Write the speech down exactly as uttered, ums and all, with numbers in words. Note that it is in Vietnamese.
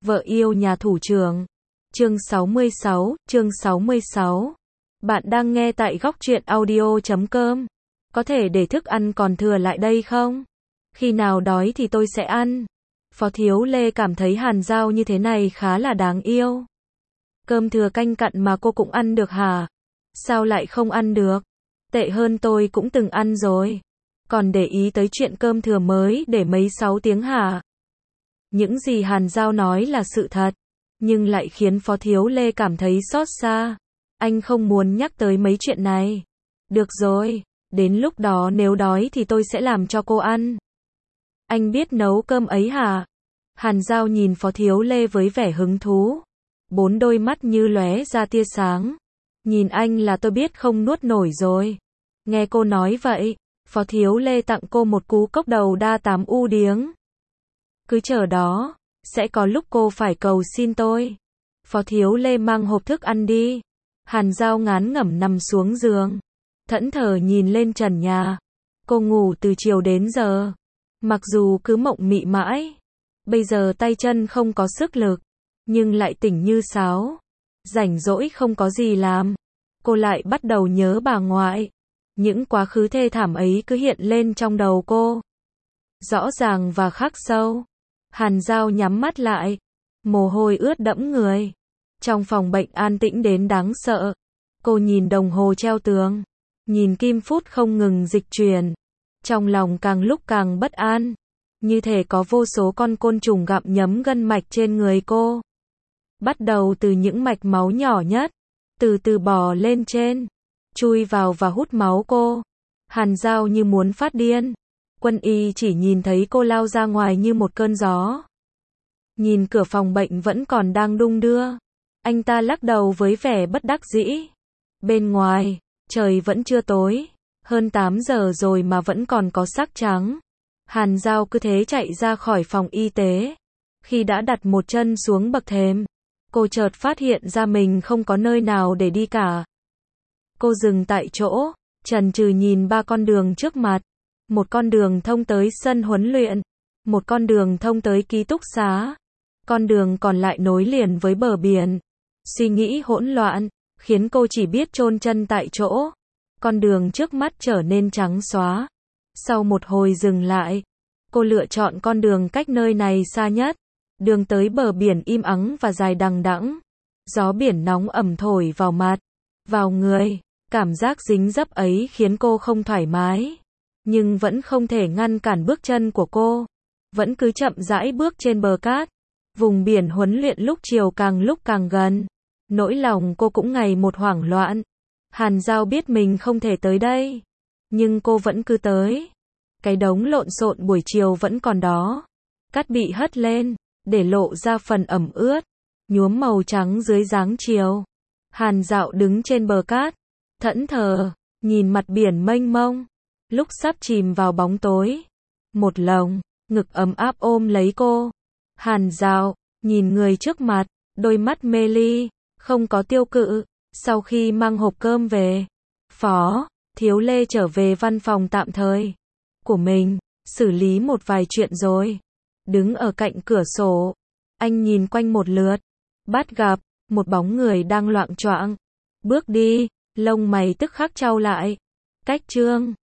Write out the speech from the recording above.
Vợ yêu nhà thủ trưởng. Chương sáu mươi sáu, chương sáu mươi sáu. Bạn đang nghe tại góc truyện audio chấm com. Có thể để thức ăn còn thừa lại đây không? Khi nào đói thì tôi sẽ ăn. Phó Thiếu Lê cảm thấy Hàn Giao như thế này khá là đáng yêu. Cơm thừa canh cặn mà cô cũng ăn được hả? Sao lại không ăn được? Tệ hơn tôi cũng từng ăn rồi. Còn để ý tới chuyện cơm thừa mới để mấy sáu tiếng hả? Những gì Hàn Giao nói là sự thật, nhưng lại khiến Phó Thiếu Lê cảm thấy xót xa. Anh không muốn nhắc tới mấy chuyện này. Được rồi, đến lúc đó nếu đói thì tôi sẽ làm cho cô ăn. Anh biết nấu cơm ấy hả? Hàn Giao nhìn Phó Thiếu Lê với vẻ hứng thú. Bốn đôi mắt như lóe ra tia sáng. Nhìn anh là tôi biết không nuốt nổi rồi. Nghe cô nói vậy, Phó Thiếu Lê tặng cô một cú cốc đầu đa tám u điếng. Cứ chờ đó, sẽ có lúc cô phải cầu xin tôi. Phó Thiếu Lê mang hộp thức ăn đi. Hàn Giao ngán ngẩm nằm xuống giường, thẫn thờ nhìn lên trần nhà. Cô ngủ từ chiều đến giờ, mặc dù cứ mộng mị mãi, bây giờ tay chân không có sức lực, nhưng lại tỉnh như sáo. Rảnh rỗi không có gì làm, cô lại bắt đầu nhớ bà ngoại. Những quá khứ thê thảm ấy cứ hiện lên trong đầu cô, rõ ràng và khắc sâu. Hàn Giao nhắm mắt lại, mồ hôi ướt đẫm người. Trong phòng bệnh an tĩnh đến đáng sợ. Cô nhìn đồng hồ treo tường, nhìn kim phút không ngừng dịch chuyển. Trong lòng càng lúc càng bất an, như thể có vô số con côn trùng gặm nhấm gân mạch trên người cô. Bắt đầu từ những mạch máu nhỏ nhất, từ từ bò lên trên, chui vào và hút máu cô. Hàn Giao như muốn phát điên. Quân y chỉ nhìn thấy cô lao ra ngoài như một cơn gió. Nhìn cửa phòng bệnh vẫn còn đang đung đưa, anh ta lắc đầu với vẻ bất đắc dĩ. Bên ngoài, trời vẫn chưa tối, hơn tám giờ rồi mà vẫn còn có sắc trắng. Hàn Giao cứ thế chạy ra khỏi phòng y tế. Khi đã đặt một chân xuống bậc thềm, cô chợt phát hiện ra mình không có nơi nào để đi cả. Cô dừng tại chỗ, chần chừ nhìn ba con đường trước mặt. Một con đường thông tới sân huấn luyện, một con đường thông tới ký túc xá, con đường còn lại nối liền với bờ biển. Suy nghĩ hỗn loạn, khiến cô chỉ biết chôn chân tại chỗ. Con đường trước mắt trở nên trắng xóa. Sau một hồi dừng lại, cô lựa chọn con đường cách nơi này xa nhất. Đường tới bờ biển im ắng và dài đằng đẵng. Gió biển nóng ẩm thổi vào mặt, vào người. Cảm giác dính dấp ấy khiến cô không thoải mái, nhưng vẫn không thể ngăn cản bước chân của cô. Vẫn cứ chậm rãi bước trên bờ cát. Vùng biển huấn luyện lúc chiều càng lúc càng gần. Nỗi lòng cô cũng ngày một hoảng loạn. Hàn Giao biết mình không thể tới đây, nhưng cô vẫn cứ tới. Cái đống lộn xộn buổi chiều vẫn còn đó. Cát bị hất lên, để lộ ra phần ẩm ướt, nhuốm màu trắng dưới dáng chiều. Hàn Dạo đứng trên bờ cát, thẫn thờ, nhìn mặt biển mênh mông. Lúc sắp chìm vào bóng tối, một lồng ngực ấm áp ôm lấy cô. Hàn Dạo nhìn người trước mặt, đôi mắt mê ly, không có tiêu cự. Sau khi mang hộp cơm về, Phó Thiếu Lê trở về văn phòng tạm thời của mình, xử lý một vài chuyện rồi. Đứng ở cạnh cửa sổ, anh nhìn quanh một lượt, bắt gặp một bóng người đang loạng choạng bước đi. Lông mày tức khắc chau lại. Cách chương